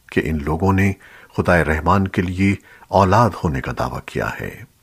कि इन लोगों ने खुदाए रहमान के लिए औलाद होने का दावा किया है।